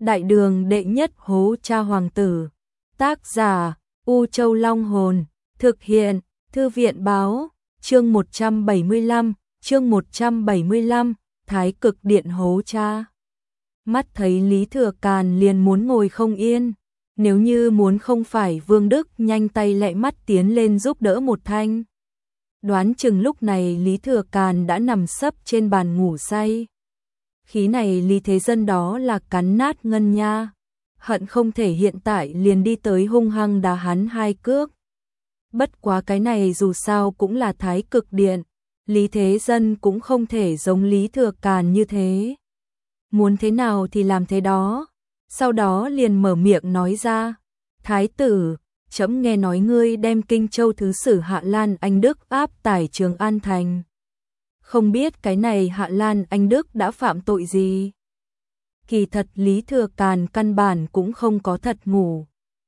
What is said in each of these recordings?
Đại đường đệ nhất hố cha hoàng tử. Tác giả U Châu Long Hồn. Thực hiện Thư viện Báo. Chương 175, Thái Cực Điện hố cha. Mắt thấy Lý Thừa Càn liền muốn ngồi không yên, nếu như muốn không phải Vương Đức nhanh tay lẹ mắt tiến lên giúp đỡ một thanh. Đoán chừng lúc này Lý Thừa Càn đã nằm sấp trên bàn ngủ say. Khí này Lý Thế Dân đó là cắn nát ngân nha, hận không thể hiện tại liền đi tới hung hăng đá hắn hai cước. Bất quá cái này dù sao cũng là Thái Cực Điện, Lý Thế Dân cũng không thể giống Lý Thừa Càn như thế. Muốn thế nào thì làm thế đó, sau đó liền mở miệng nói ra, Thái tử, trẫm nghe nói ngươi đem Kinh Châu Thứ Sử Hạ Lan Anh Đức áp tải Trường An Thành. Không biết cái này Hạ Lan Anh Đức đã phạm tội gì? Kỳ thật Lý Thừa Càn căn bản cũng không có thật ngủ.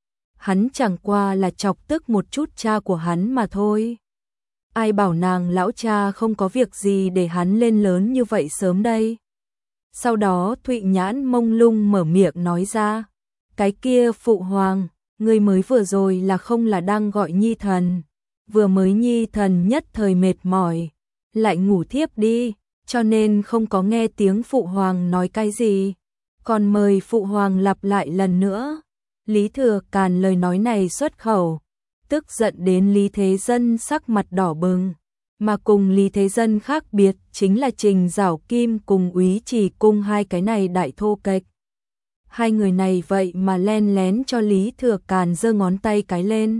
Hắn chẳng qua là chọc tức một chút cha của hắn mà thôi. Ai bảo nàng lão cha không có việc gì để hắn lên lớn như vậy sớm đây. Sau đó Thụy Nhãn mông lung mở miệng nói ra, cái kia phụ hoàng, người mới vừa rồi là không là đang gọi nhi thần. Vừa mới nhi thần nhất thời mệt mỏi, lại ngủ thiếp đi, cho nên không có nghe tiếng phụ hoàng nói cái gì. Còn mời phụ hoàng lặp lại lần nữa. Lý Thừa Càn lời nói này xuất khẩu, tức giận đến Lý Thế Dân sắc mặt đỏ bừng. Mà cùng Lý Thế Dân khác biệt chính là Trình Giảo Kim cùng Úy Trì Cung hai cái này đại thô kệch. Hai người này vậy mà len lén cho Lý Thừa Càn giơ ngón tay cái lên.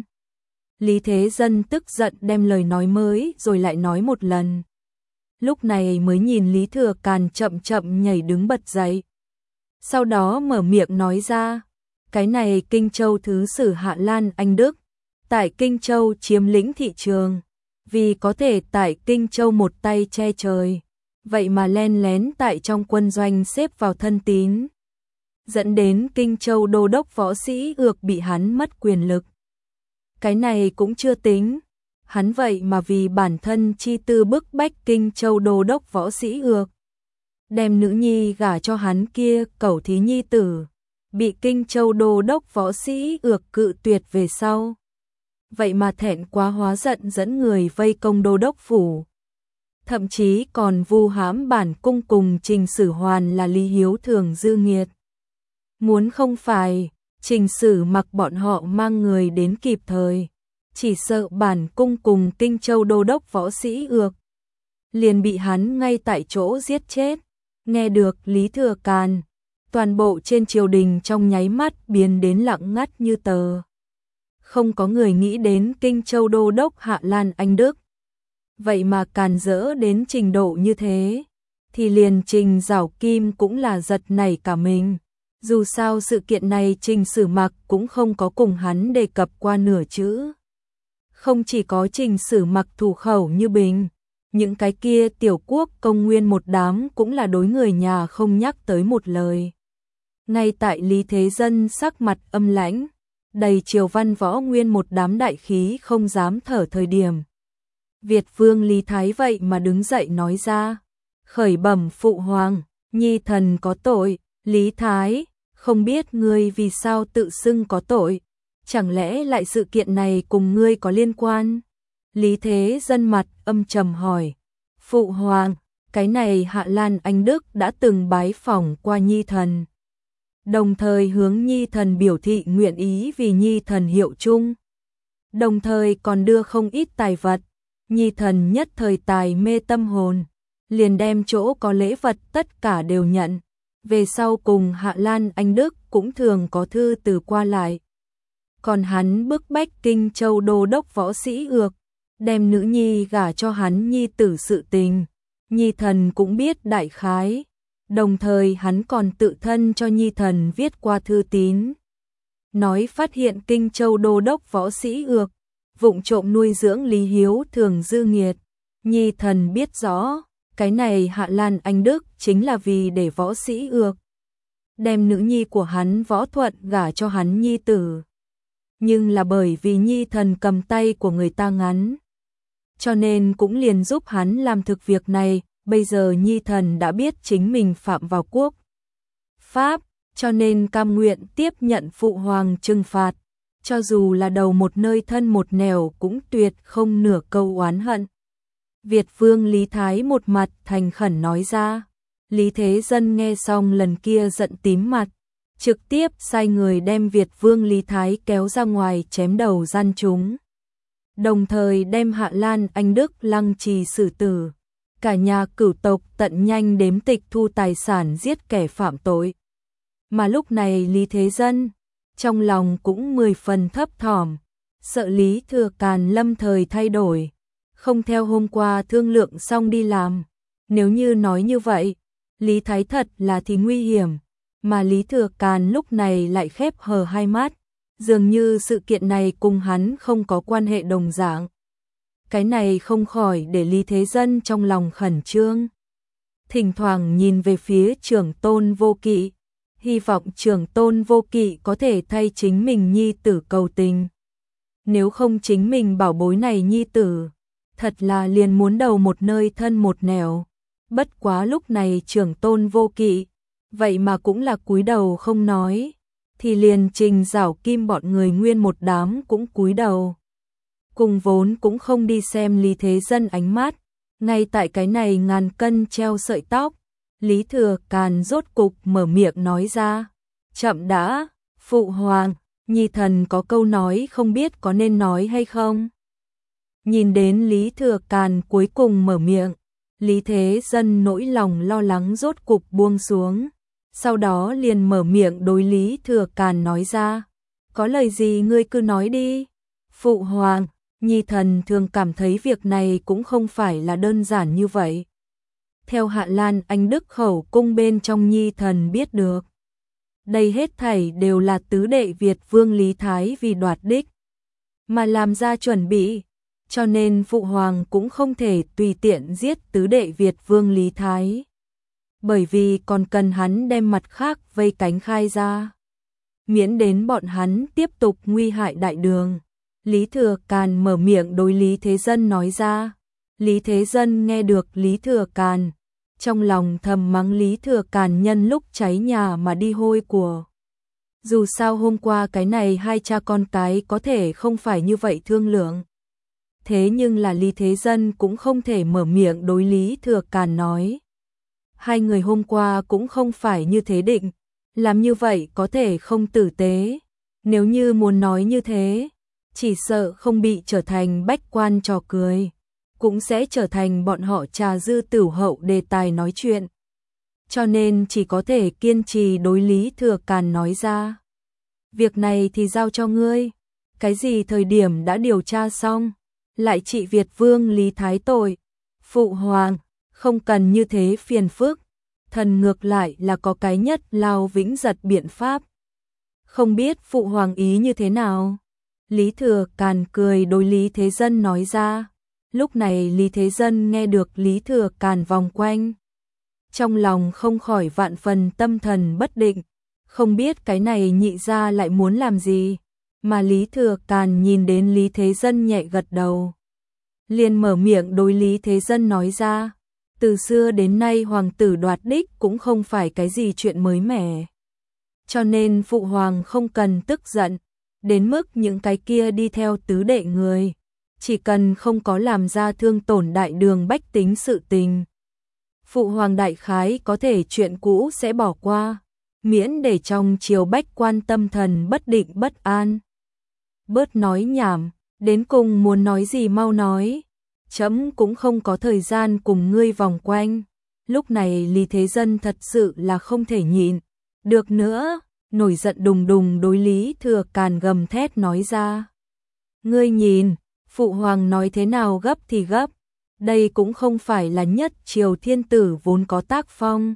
Lý Thế Dân tức giận đem lời nói mới rồi lại nói một lần. Lúc này mới nhìn Lý Thừa Càn chậm chậm nhảy đứng bật dậy. Sau đó mở miệng nói ra, cái này Kinh Châu Thứ Sử Hạ Lan Anh Đức, tại Kinh Châu chiếm lĩnh thị trường, vì có thể tại Kinh Châu một tay che trời, vậy mà len lén tại trong quân doanh xếp vào thân tín, dẫn đến Kinh Châu đô đốc võ sĩ ược bị hắn mất quyền lực. Cái này cũng chưa tính, hắn vậy mà vì bản thân chi tư bức bách Kinh Châu đô đốc võ sĩ ược, đem nữ nhi gả cho hắn kia cẩu thí nhi tử, bị Kinh Châu đô đốc võ sĩ ược cự tuyệt về sau. Vậy mà thẹn quá hóa giận dẫn người vây công đô đốc phủ. Thậm chí còn vu hãm bản cung cùng Trình Sử Hoàn là Lý Hiếu Thường dư nghiệt. Muốn không phải, Trình Sử mặc bọn họ mang người đến kịp thời, chỉ sợ bản cung cùng Kinh Châu đô đốc võ sĩ ược, liền bị hắn ngay tại chỗ giết chết. Nghe được Lý Thừa Càn, toàn bộ trên triều đình trong nháy mắt biến đến lặng ngắt như tờ. Không có người nghĩ đến Kinh Châu đô đốc Hạ Lan Anh Đức. Vậy mà càn rỡ đến trình độ như thế, thì liền Trình Giảo Kim cũng là giật nảy cả mình. Dù sao sự kiện này Trình Sử Mặc cũng không có cùng hắn đề cập qua nửa chữ. Không chỉ có Trình Sử Mặc thủ khẩu như bình, những cái kia tiểu quốc công nguyên một đám cũng là đối người nhà không nhắc tới một lời. Ngay tại Lý Thế Dân sắc mặt âm lãnh, đầy triều văn võ nguyên một đám đại khí không dám thở thời điểm, Việt Vương Lý Thái vậy mà đứng dậy nói ra, khởi bẩm phụ hoàng, nhi thần có tội. Lý Thái, không biết ngươi vì sao tự xưng có tội, chẳng lẽ lại sự kiện này cùng ngươi có liên quan? Lý Thế Dân mặt âm trầm hỏi, phụ hoàng, cái này Hạ Lan Anh Đức đã từng bái phỏng qua nhi thần, đồng thời hướng nhi thần biểu thị nguyện ý vì nhi thần hiệu chung, đồng thời còn đưa không ít tài vật. Nhi thần nhất thời tài mê tâm hồn, liền đem chỗ có lễ vật tất cả đều nhận. Về sau cùng Hạ Lan Anh Đức cũng thường có thư từ qua lại. Còn hắn bức bách Kinh Châu đô đốc võ sĩ ược, đem nữ nhi gả cho hắn nhi tử sự tình, nhi thần cũng biết đại khái. Đồng thời hắn còn tự thân cho nhi thần viết qua thư tín, nói phát hiện Kinh Châu đô đốc võ sĩ ược vụng trộm nuôi dưỡng Lý Hiếu Thường dư nghiệt. Nhi thần biết rõ, cái này Hạ Lan Anh Đức chính là vì để võ sĩ ược đem nữ nhi của hắn Võ Thuận gả cho hắn nhi tử. Nhưng là bởi vì nhi thần cầm tay của người ta ngắn, cho nên cũng liền giúp hắn làm thực việc này. Bây giờ nhi thần đã biết chính mình phạm vào quốc pháp, cho nên cam nguyện tiếp nhận phụ hoàng trừng phạt, cho dù là đầu một nơi thân một nẻo cũng tuyệt không nửa câu oán hận. Việt vương Lý Thái một mặt thành khẩn nói ra. Lý Thế Dân nghe xong lần kia giận tím mặt, trực tiếp sai người đem Việt vương Lý Thái kéo ra ngoài chém đầu gian chúng. Đồng thời đem Hạ Lan Anh Đức lăng trì xử tử, cả nhà cửu tộc tận nhanh đếm tịch thu tài sản giết kẻ phạm tội. Mà lúc này Lý Thế Dân, trong lòng cũng 10 phần thấp thỏm, sợ Lý Thừa Càn lâm thời thay đổi, không theo hôm qua thương lượng xong đi làm. Nếu như nói như vậy, Lý Thái thật là thì nguy hiểm, mà Lý Thừa Càn lúc này lại khép hờ hai mắt, dường như sự kiện này cùng hắn không có quan hệ đồng dạng. Cái này không khỏi để Lý Thế Dân trong lòng khẩn trương. Thỉnh thoảng nhìn về phía Trưởng Tôn Vô Kỵ, hy vọng Trưởng Tôn Vô Kỵ có thể thay chính mình nhi tử cầu tình. Nếu không chính mình bảo bối này nhi tử, thật là liền muốn đầu một nơi thân một nẻo. Bất quá lúc này Trưởng Tôn Vô Kỵ, vậy mà cũng là cúi đầu không nói, thì liền Trình Giảo Kim bọn người nguyên một đám cũng cúi đầu. Cùng vốn cũng không đi xem Lý Thế Dân ánh mắt, ngay tại cái này ngàn cân treo sợi tóc, Lý Thừa Càn rốt cục mở miệng nói ra. Chậm đã, phụ hoàng, nhi thần có câu nói không biết có nên nói hay không. Nhìn đến Lý Thừa Càn cuối cùng mở miệng, Lý Thế Dân nỗi lòng lo lắng rốt cục buông xuống, sau đó liền mở miệng đối Lý Thừa Càn nói ra. Có lời gì ngươi cứ nói đi. Phụ hoàng, nhi thần thường cảm thấy việc này cũng không phải là đơn giản như vậy. Theo Hạ Lan Anh Đức khẩu cung bên trong nhi thần biết được, đây hết thảy đều là tứ đệ Việt vương Lý Thái vì đoạt đích mà làm ra chuẩn bị, cho nên phụ hoàng cũng không thể tùy tiện giết tứ đệ Việt vương Lý Thái, bởi vì còn cần hắn đem mặt khác vây cánh khai ra, miễn đến bọn hắn tiếp tục nguy hại đại đường. Lý Thừa Càn mở miệng đối Lý Thế Dân nói ra. Lý Thế Dân nghe được Lý Thừa Càn, trong lòng thầm mắng Lý Thừa Càn nhân lúc cháy nhà mà đi hôi của. Dù sao hôm qua cái này hai cha con cái có thể không phải như vậy thương lượng. Thế nhưng là Lý Thế Dân cũng không thể mở miệng đối Lý Thừa Càn nói. Hai người hôm qua cũng không phải như thế định, làm như vậy có thể không tử tế. Nếu như muốn nói như thế, chỉ sợ không bị trở thành bách quan trò cười, cũng sẽ trở thành bọn họ trà dư tửu hậu đề tài nói chuyện. Cho nên chỉ có thể kiên trì đối Lý Thừa Càn nói ra. Việc này thì giao cho ngươi, cái gì thời điểm đã điều tra xong, lại trị Việt vương Lý Thái tội. Phụ hoàng, không cần như thế phiền phức, thần ngược lại là có cái nhất lao vĩnh giật biện pháp. Không biết phụ hoàng ý như thế nào? Lý Thừa Càn cười đối Lý Thế Dân nói ra. Lúc này Lý Thế Dân nghe được Lý Thừa Càn vòng quanh, trong lòng không khỏi vạn phần tâm thần bất định, không biết cái này nhị gia lại muốn làm gì, mà Lý Thừa Càn nhìn đến Lý Thế Dân nhẹ gật đầu, liền mở miệng đối Lý Thế Dân nói ra. Từ xưa đến nay hoàng tử đoạt đích cũng không phải cái gì chuyện mới mẻ, cho nên phụ hoàng không cần tức giận, đến mức những cái kia đi theo tứ đệ người, chỉ cần không có làm ra thương tổn đại đường bách tính sự tình, phụ hoàng đại khái có thể chuyện cũ sẽ bỏ qua, miễn để trong triều bách quan tâm thần bất định bất an. Bớt nói nhảm, đến cùng muốn nói gì mau nói, chấm cũng không có thời gian cùng ngươi vòng quanh. Lúc này Lý Thế Dân thật sự là không thể nhịn được nữa, nổi giận đùng đùng đối Lý Thừa Càn gầm thét nói ra. Ngươi nhìn, phụ hoàng nói thế nào gấp thì gấp, đây cũng không phải là nhất triều thiên tử vốn có tác phong.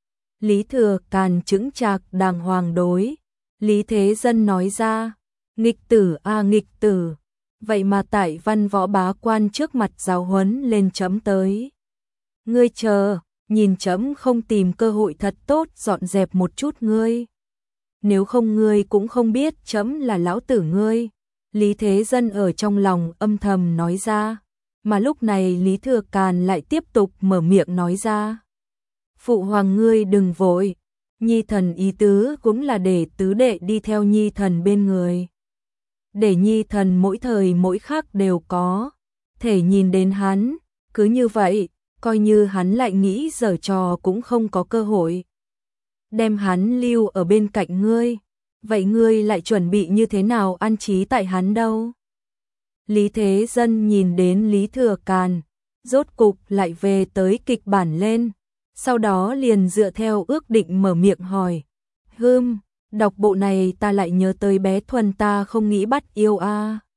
Lý Thừa Càn chững chạc đàng hoàng đối Lý Thế Dân nói ra. Nghịch tử a nghịch tử, vậy mà tại văn võ bá quan trước mặt giáo huấn lên chấm tới. Ngươi chờ, nhìn chấm không tìm cơ hội thật tốt dọn dẹp một chút ngươi. Nếu không ngươi cũng không biết chấm là lão tử ngươi. Lý Thế Dân ở trong lòng âm thầm nói ra, mà lúc này Lý Thừa Càn lại tiếp tục mở miệng nói ra. Phụ hoàng ngươi đừng vội, Nhi thần ý tứ cũng là để tứ đệ đi theo Nhi thần bên người. Để Nhi thần mỗi thời mỗi khắc đều có thể nhìn đến hắn, cứ như vậy, coi như hắn lại nghĩ giở trò cũng không có cơ hội. Đem hắn lưu ở bên cạnh ngươi, vậy ngươi lại chuẩn bị như thế nào an trí tại hắn đâu? Lý Thế Dân nhìn đến Lý Thừa Càn, rốt cục lại về tới kịch bản lên, sau đó liền dựa theo ước định mở miệng hỏi. Đọc bộ này ta lại nhớ tới bé Thuần ta không nghĩ bắt yêu a.